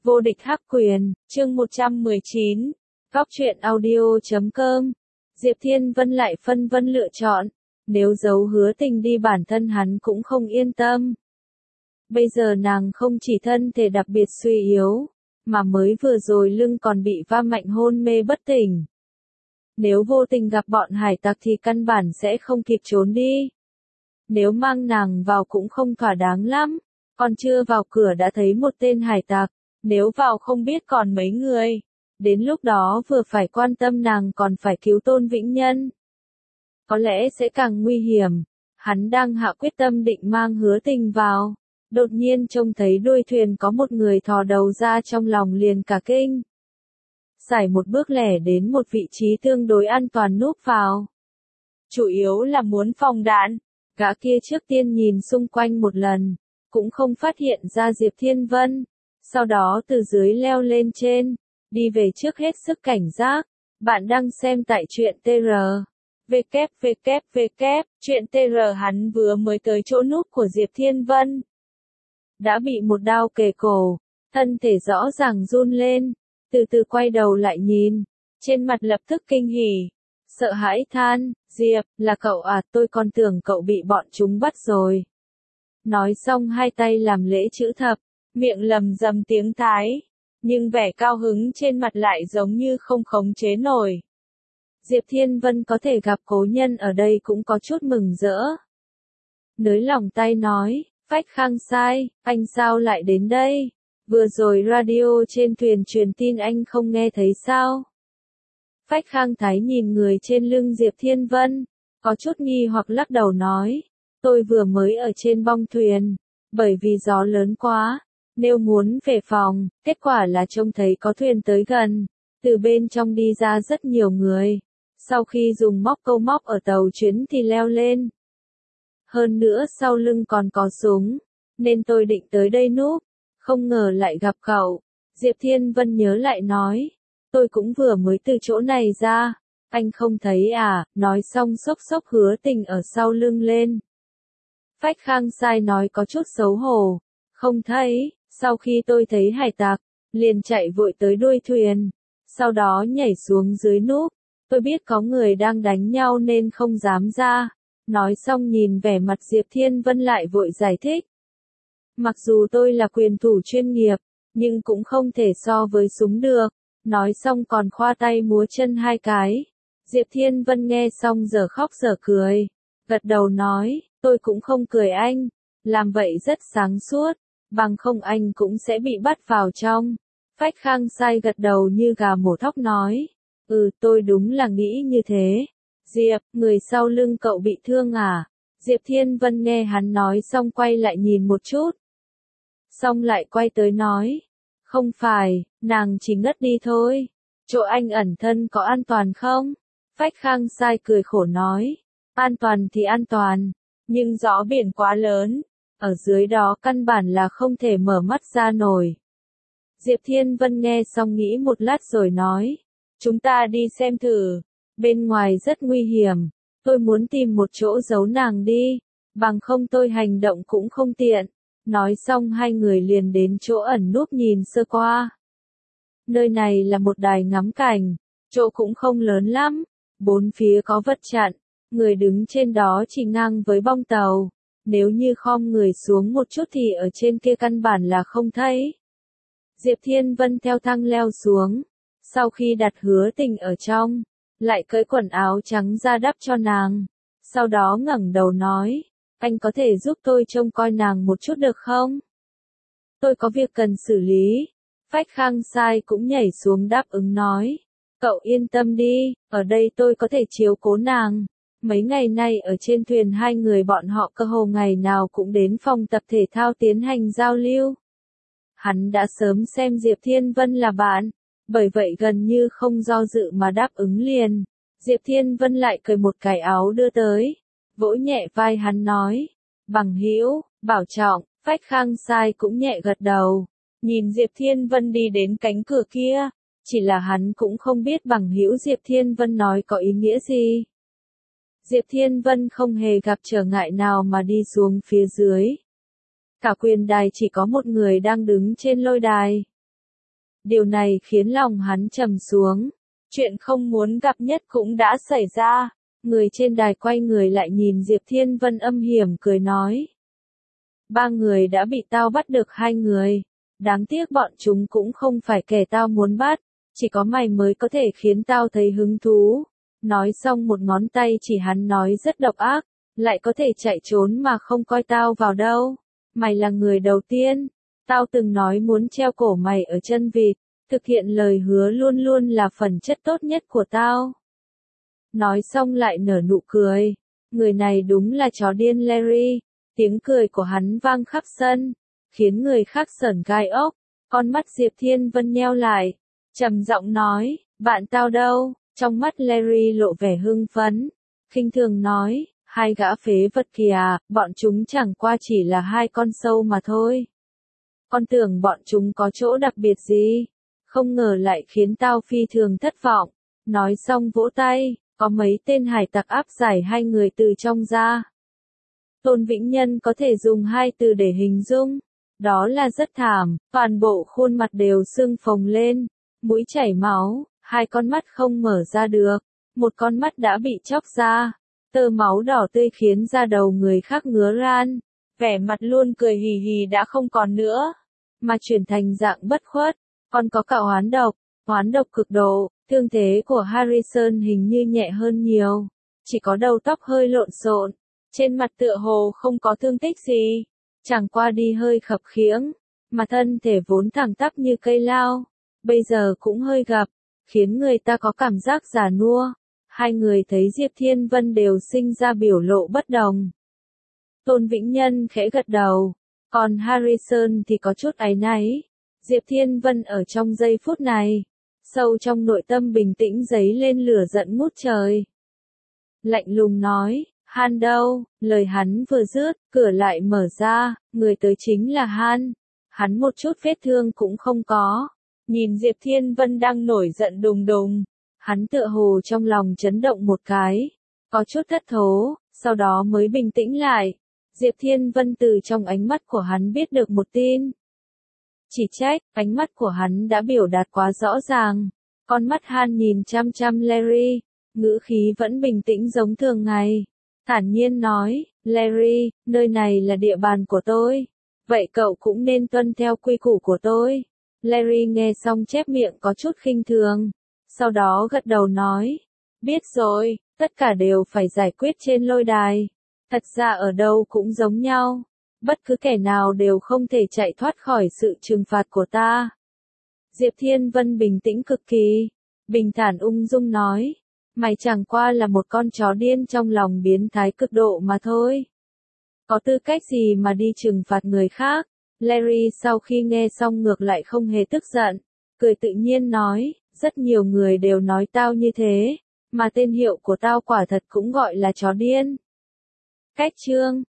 Vô địch hắc quyền, chương 119, góc truyện audio.com. Diệp Thiên Vân lại phân vân lựa chọn, nếu giấu Hứa Tình đi bản thân hắn cũng không yên tâm. Bây giờ nàng không chỉ thân thể đặc biệt suy yếu, mà mới vừa rồi lưng còn bị va mạnh hôn mê bất tỉnh. Nếu vô tình gặp bọn hải tặc thì căn bản sẽ không kịp trốn đi. Nếu mang nàng vào cũng không thỏa đáng lắm, còn chưa vào cửa đã thấy một tên hải tặc, nếu vào không biết còn mấy người. Đến lúc đó vừa phải quan tâm nàng còn phải cứu Tôn Vĩnh Nhân. Có lẽ sẽ càng nguy hiểm. Hắn đang hạ quyết tâm định mang Hứa Tình vào. Đột nhiên trông thấy đuôi thuyền có một người thò đầu ra, trong lòng liền cả kinh. Sải một bước lẻ đến một vị trí tương đối an toàn núp vào. Chủ yếu là muốn phòng đạn. Gã kia trước tiên nhìn xung quanh một lần, cũng không phát hiện ra Diệp Thiên Vân. Sau đó từ dưới leo lên trên, đi về trước hết sức cảnh giác. Bạn đang xem tại truyện TR. Truyện TR. Hắn vừa mới tới chỗ núp của Diệp Thiên Vân, đã bị một đao kề cổ, thân thể rõ ràng run lên, từ từ quay đầu lại nhìn, trên mặt lập tức kinh hỉ, sợ hãi than, Diệp, là cậu à, tôi còn tưởng cậu bị bọn chúng bắt rồi. Nói xong hai tay làm lễ chữ thập, miệng lầm rầm tiếng Thái, nhưng vẻ cao hứng trên mặt lại giống như không khống chế nổi. Diệp Thiên Vân có thể gặp cố nhân ở đây cũng có chút mừng rỡ. Nới lòng tay nói, Phách Khang Sai, anh sao lại đến đây? Vừa rồi radio trên thuyền truyền tin anh không nghe thấy sao? Phách Khang Thái nhìn người trên lưng Diệp Thiên Vân, có chút nghi hoặc lắc đầu nói, tôi vừa mới ở trên bong thuyền, bởi vì gió lớn quá, nếu muốn về phòng, kết quả là trông thấy có thuyền tới gần, từ bên trong đi ra rất nhiều người, sau khi dùng móc câu móc ở tàu chuyến thì leo lên. Hơn nữa sau lưng còn có súng, nên tôi định tới đây núp, không ngờ lại gặp cậu. Diệp Thiên Vân nhớ lại nói, tôi cũng vừa mới từ chỗ này ra, anh không thấy à, nói xong xốc xốc Hứa Tình ở sau lưng lên. Phách Khang Sai nói có chút xấu hổ, không thấy, sau khi tôi thấy hải tặc, liền chạy vội tới đuôi thuyền, sau đó nhảy xuống dưới núp, tôi biết có người đang đánh nhau nên không dám ra. Nói xong nhìn vẻ mặt Diệp Thiên Vân lại vội giải thích. Mặc dù tôi là quyền thủ chuyên nghiệp, nhưng cũng không thể so với súng được. Nói xong còn khoa tay múa chân hai cái. Diệp Thiên Vân nghe xong giờ khóc giờ cười. Gật đầu nói, tôi cũng không cười anh. Làm vậy rất sáng suốt, bằng không anh cũng sẽ bị bắt vào trong. Phách Khang Sai gật đầu như gà mổ thóc nói. Tôi đúng là nghĩ như thế. Diệp, người sau lưng cậu bị thương à? Diệp Thiên Vân nghe hắn nói xong quay lại nhìn một chút. Xong lại quay tới nói. Không phải, nàng chỉ ngất đi thôi. Chỗ anh ẩn thân có an toàn không? Phách Khang Sai cười khổ nói. An toàn thì an toàn, nhưng gió biển quá lớn. Ở dưới đó căn bản là không thể mở mắt ra nổi. Diệp Thiên Vân nghe xong nghĩ một lát rồi nói. Chúng ta đi xem thử. Bên ngoài rất nguy hiểm, tôi muốn tìm một chỗ giấu nàng đi, bằng không tôi hành động cũng không tiện. Nói xong hai người liền đến chỗ ẩn núp nhìn sơ qua. Nơi này là một đài ngắm cảnh, chỗ cũng không lớn lắm, bốn phía có vật chặn, người đứng trên đó chỉ ngang với bong tàu, nếu như khom người xuống một chút thì ở trên kia căn bản là không thấy. Diệp Thiên Vân theo thang leo xuống, sau khi đặt Hứa Tình ở trong, lại cởi quần áo trắng ra đắp cho nàng. Sau đó ngẩng đầu nói, anh có thể giúp tôi trông coi nàng một chút được không? Tôi có việc cần xử lý. Phách Khang Sai cũng nhảy xuống đáp ứng nói, cậu yên tâm đi, ở đây tôi có thể chiếu cố nàng. Mấy ngày nay ở trên thuyền hai người bọn họ cơ hồ ngày nào cũng đến phòng tập thể thao tiến hành giao lưu. Hắn đã sớm xem Diệp Thiên Vân là bạn. Bởi vậy gần như không do dự mà đáp ứng liền. Diệp Thiên Vân lại cởi một cái áo đưa tới, vỗ nhẹ vai hắn nói, bằng hữu, bảo trọng. Phách Khang Sai cũng nhẹ gật đầu, nhìn Diệp Thiên Vân đi đến cánh cửa kia, chỉ là hắn cũng không biết bằng hữu Diệp Thiên Vân nói có ý nghĩa gì. Diệp Thiên Vân không hề gặp trở ngại nào mà đi xuống phía dưới. Cả quyền đài chỉ có một người đang đứng trên lôi đài. Điều này khiến lòng hắn trầm xuống. Chuyện không muốn gặp nhất cũng đã xảy ra. Người trên đài quay người lại nhìn Diệp Thiên Vân âm hiểm cười nói. 3 người đã bị tao bắt được 2 người. Đáng tiếc bọn chúng cũng không phải kẻ tao muốn bắt. Chỉ có mày mới có thể khiến tao thấy hứng thú. Nói xong một ngón tay chỉ hắn nói rất độc ác. Lại có thể chạy trốn mà không coi tao vào đâu. Mày là người đầu tiên. Tao từng nói muốn treo cổ mày ở chân vịt. Thực hiện lời hứa luôn luôn là phần chất tốt nhất của tao. Nói xong lại nở nụ cười. Người này đúng là chó điên Larry. Tiếng cười của hắn vang khắp sân. Khiến người khác sởn gai ốc. Con mắt Diệp Thiên Vân nheo lại. Trầm giọng nói, bạn tao đâu? Trong mắt Larry lộ vẻ hưng phấn. Khinh thường nói, 2 gã phế vật kìa, bọn chúng chẳng qua chỉ là 2 con sâu mà thôi. Con tưởng bọn chúng có chỗ đặc biệt gì? Không ngờ lại khiến tao phi thường thất vọng. Nói xong vỗ tay, có mấy tên hải tặc áp giải 2 người từ trong ra. Tôn Vĩnh Nhân có thể dùng 2 từ để hình dung. Đó là rất thảm, toàn bộ khuôn mặt đều sưng phồng lên, mũi chảy máu, 2 con mắt không mở ra được, một con mắt đã bị chóc ra. Tơ máu đỏ tươi khiến da đầu người khác ngứa ran, vẻ mặt luôn cười hì hì đã không còn nữa, mà chuyển thành dạng bất khuất, còn có cả hoán độc cực độ, thương thế của Harrison hình như nhẹ hơn nhiều, chỉ có đầu tóc hơi lộn xộn, trên mặt tựa hồ không có thương tích gì, chẳng qua đi hơi khập khiễng, mà thân thể vốn thẳng tắp như cây lao, bây giờ cũng hơi gập, khiến người ta có cảm giác già nua. 2 người thấy Diệp Thiên Vân đều sinh ra biểu lộ bất đồng. Tôn Vĩnh Nhân khẽ gật đầu, còn Harrison thì có chút áy náy. Diệp Thiên Vân ở trong giây phút này, sâu trong nội tâm bình tĩnh dấy lên lửa giận ngút trời. Lạnh lùng nói, Han đâu? Lời hắn vừa dứt, cửa lại mở ra, người tới chính là Han. Hắn một chút vết thương cũng không có. Nhìn Diệp Thiên Vân đang nổi giận đùng đùng. Hắn tựa hồ trong lòng chấn động một cái, có chút thất thố, sau đó mới bình tĩnh lại. Diệp Thiên Vân từ trong ánh mắt của hắn biết được một tin. Chỉ trách, ánh mắt của hắn đã biểu đạt quá rõ ràng. Con mắt Han nhìn chăm chăm Larry, ngữ khí vẫn bình tĩnh giống thường ngày. Thản nhiên nói, Larry, nơi này là địa bàn của tôi. Vậy cậu cũng nên tuân theo quy củ của tôi. Larry nghe xong chép miệng có chút khinh thường. Sau đó gật đầu nói, biết rồi, tất cả đều phải giải quyết trên lôi đài. Thật ra ở đâu cũng giống nhau, bất cứ kẻ nào đều không thể chạy thoát khỏi sự trừng phạt của ta. Diệp Thiên Vân bình tĩnh cực kỳ, bình thản ung dung nói, mày chẳng qua là một con chó điên trong lòng biến thái cực độ mà thôi. Có tư cách gì mà đi trừng phạt người khác? Larry sau khi nghe xong ngược lại không hề tức giận, cười tự nhiên nói, rất nhiều người đều nói tao như thế, mà tên hiệu của tao quả thật cũng gọi là chó điên. Cách chương